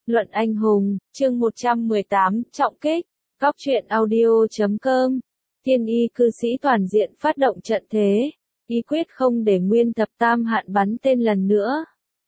Luận anh hùng, chương 118, trọng kích, góc truyện audio.com. Thiên y cư sĩ toàn diện phát động trận thế, y quyết không để Nguyên Thập Tam Hạn bắn tên lần nữa.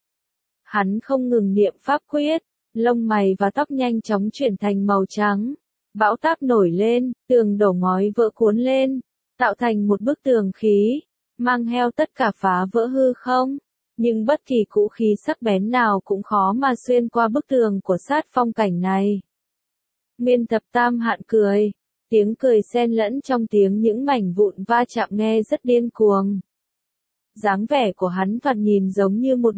Hắn không ngừng niệm pháp quyết, lông mày và tóc nhanh chóng chuyển thành màu trắng. Bão táp nổi lên, tường đổ ngói vỡ cuốn lên, tạo thành một bức tường khí, mang theo tất cả phá vỡ hư không. Nhưng bất kỳ vũ khí sắc bén nào cũng khó mà xuyên qua bức tường của sát phong cảnh này. Nguyên Thập Tam Hạn cười, tiếng cười xen lẫn trong tiếng những mảnh vụn va chạm nghe rất điên cuồng. Dáng vẻ của hắn thoạt nhìn giống như một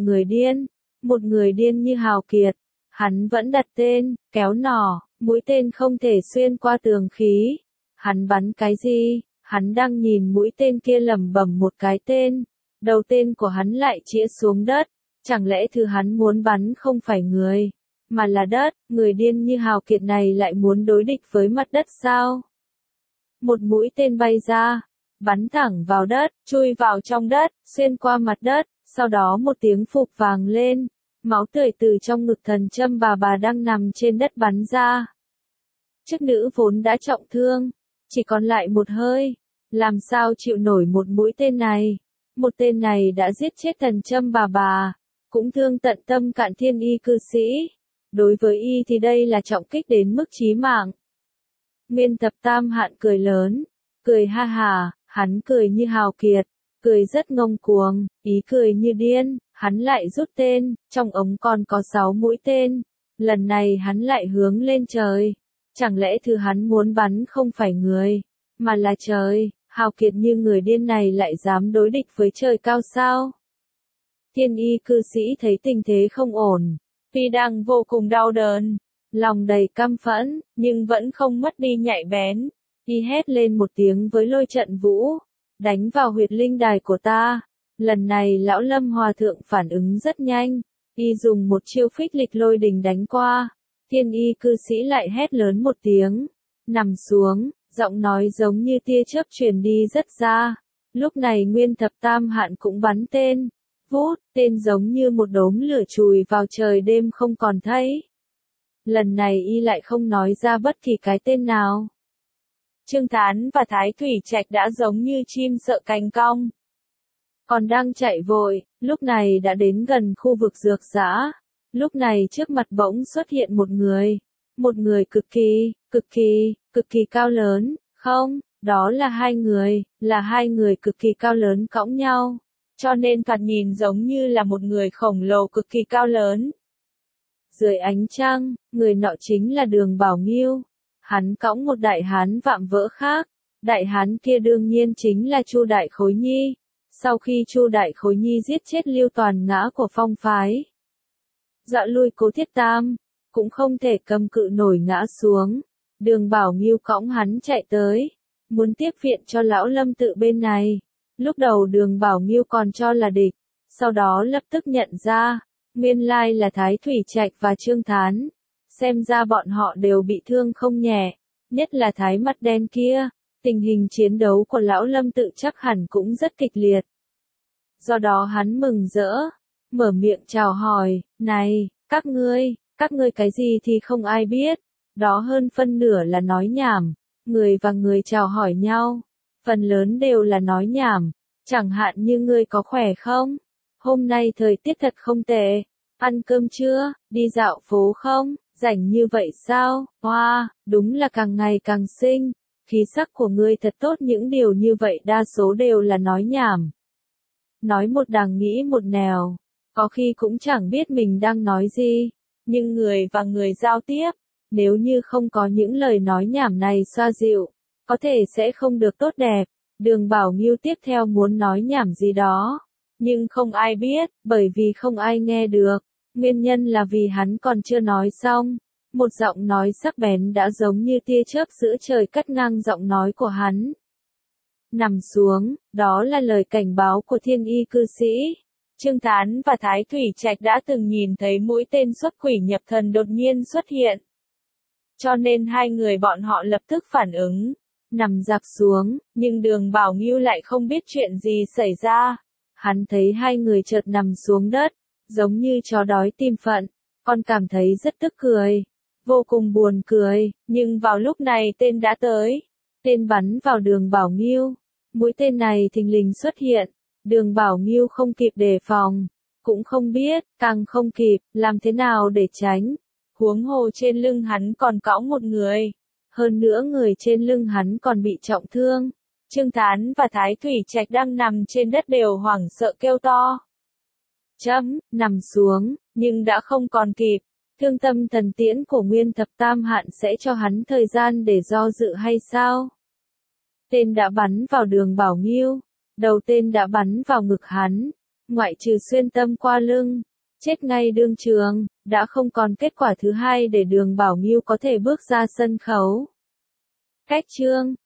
người điên như hào kiệt. Hắn vẫn đặt tên, kéo nỏ, mũi tên không thể xuyên qua tường khí. Hắn bắn cái gì? Hắn đang nhìn mũi tên kia lẩm bẩm một cái tên. Đầu tên của hắn lại chĩa xuống đất. Chẳng lẽ thứ hắn muốn bắn không phải người, mà là đất? Người điên như hào kiệt này lại muốn đối địch với mặt đất sao? Một mũi tên bay ra, bắn thẳng vào đất, chui vào trong đất, xuyên qua mặt đất. Sau đó một tiếng phụp vàng lên. Máu tươi từ trong ngực Thần Châm bà đang nằm trên đất bắn ra. Chức nữ vốn đã trọng thương, chỉ còn lại một hơi, làm sao chịu nổi một mũi tên này. Một tên này đã giết chết Thần Châm bà, cũng thương tận tâm cạn thiên y cư sĩ. Đối với y thì đây là trọng kích đến mức chí mạng. Nguyên Thập Tam Hạn cười lớn, cười ha hà, hắn cười như hào kiệt, cười rất ngông cuồng, ý cười như điên. Hắn lại rút tên, trong ống còn có 6 mũi tên. Lần này hắn lại hướng lên trời. Chẳng lẽ thứ hắn muốn bắn không phải người, mà là trời? Hào kiệt như người điên này lại dám đối địch với trời cao sao? Thiên y cư sĩ thấy tình thế không ổn, tuy đang vô cùng đau đớn, lòng đầy căm phẫn, nhưng vẫn không mất đi nhạy bén. Y hét lên một tiếng với Lôi Trận Vũ, đánh vào huyệt linh đài của ta. Lần này lão Lâm Hòa Thượng phản ứng rất nhanh, y dùng một chiêu phích lịch lôi đình đánh qua. Thiên y cư sĩ lại hét lớn một tiếng, nằm xuống, giọng nói giống như tia chớp truyền đi rất xa. Lúc này Nguyên Thập Tam Hạn cũng bắn tên, vút, tên giống như một đốm lửa chùi vào trời đêm không còn thấy. Lần này y lại không nói ra bất kỳ cái tên nào. Trương Thán và Thái Thủy Trạch đã giống như chim sợ cánh cong. Còn đang chạy vội, lúc này đã đến gần khu vực dược dã. Lúc này trước mặt bỗng xuất hiện một người cực kỳ cao lớn, không, đó là hai người cực kỳ cao lớn cõng nhau, cho nên thoạt nhìn giống như là một người khổng lồ cực kỳ cao lớn. Dưới ánh trăng, người nọ chính là Đường Bảo Nghiêu, hắn cõng một đại hán vạm vỡ khác, đại hán kia đương nhiên chính là Chu Đại Khối Nhi. Sau khi Chu Đại Khối Nhi giết chết Lưu Toàn Ngã của Phong phái, dọa lui Cố Thiết Tam, cũng không thể cầm cự nổi ngã xuống. Đường Bảo Nghiêu cõng hắn chạy tới, muốn tiếp viện cho lão Lâm tự bên này. Lúc đầu Đường Bảo Nghiêu còn cho là địch, sau đó lập tức nhận ra, nguyên lai là Thái Thủy Trạch và Trương Thán. Xem ra bọn họ đều bị thương không nhẹ, nhất là Thái Mặt Đen kia. Tình hình chiến đấu của lão Lâm tự chắc hẳn cũng rất kịch liệt. Do đó hắn mừng rỡ, mở miệng chào hỏi, này, các ngươi cái gì thì không ai biết, đó hơn phân nửa là nói nhảm, người và người chào hỏi nhau, phần lớn đều là nói nhảm, chẳng hạn như ngươi có khỏe không? Hôm nay thời tiết thật không tệ, ăn cơm chưa, đi dạo phố không, rảnh như vậy sao, hoa, đúng là càng ngày càng xinh. Khí sắc của ngươi thật tốt, những điều như vậy đa số đều là nói nhảm. Nói một đằng nghĩ một nẻo, có khi cũng chẳng biết mình đang nói gì, nhưng người và người giao tiếp, nếu như không có những lời nói nhảm này xoa dịu, có thể sẽ không được tốt đẹp. Đường Bảo Nghiêu tiếp theo muốn nói nhảm gì đó, nhưng không ai biết, bởi vì không ai nghe được. Nguyên nhân là vì hắn còn chưa nói xong. Một giọng nói sắc bén đã giống như tia chớp giữa trời cắt ngang giọng nói của hắn. Nằm xuống, đó là lời cảnh báo của thiên y cư sĩ. Trương Thán và Thái Thủy Trạch đã từng nhìn thấy mũi tên xuất quỷ nhập thần đột nhiên xuất hiện. Cho nên hai người bọn họ lập tức phản ứng, nằm giặc xuống, nhưng Đường Bảo Nghiêu lại không biết chuyện gì xảy ra. Hắn thấy hai người chợt nằm xuống đất, giống như chó đói tìm phận. Con cảm thấy rất tức cười. Vô cùng buồn cười, nhưng vào lúc này tên đã tới. Tên bắn vào Đường Bảo Nghiêu. Mũi tên này thình lình xuất hiện. Đường Bảo Nghiêu không kịp đề phòng. Cũng không biết, càng không kịp, làm thế nào để tránh. Huống hồ trên lưng hắn còn cõng một người. Hơn nữa người trên lưng hắn còn bị trọng thương. Trương Thán và Thái Thủy Trạch đang nằm trên đất đều hoảng sợ kêu to. Nằm xuống, nhưng đã không còn kịp. Thương tâm thần tiễn của Nguyên Thập Tam Hạn sẽ cho hắn thời gian để do dự hay sao? Tên đã bắn vào Đường Bảo Nghiêu. Đầu tên đã bắn vào ngực hắn. Ngoại trừ xuyên tâm qua lưng. Chết ngay đương trường, đã không còn kết quả thứ hai để Đường Bảo Nghiêu có thể bước ra sân khấu. Cách chương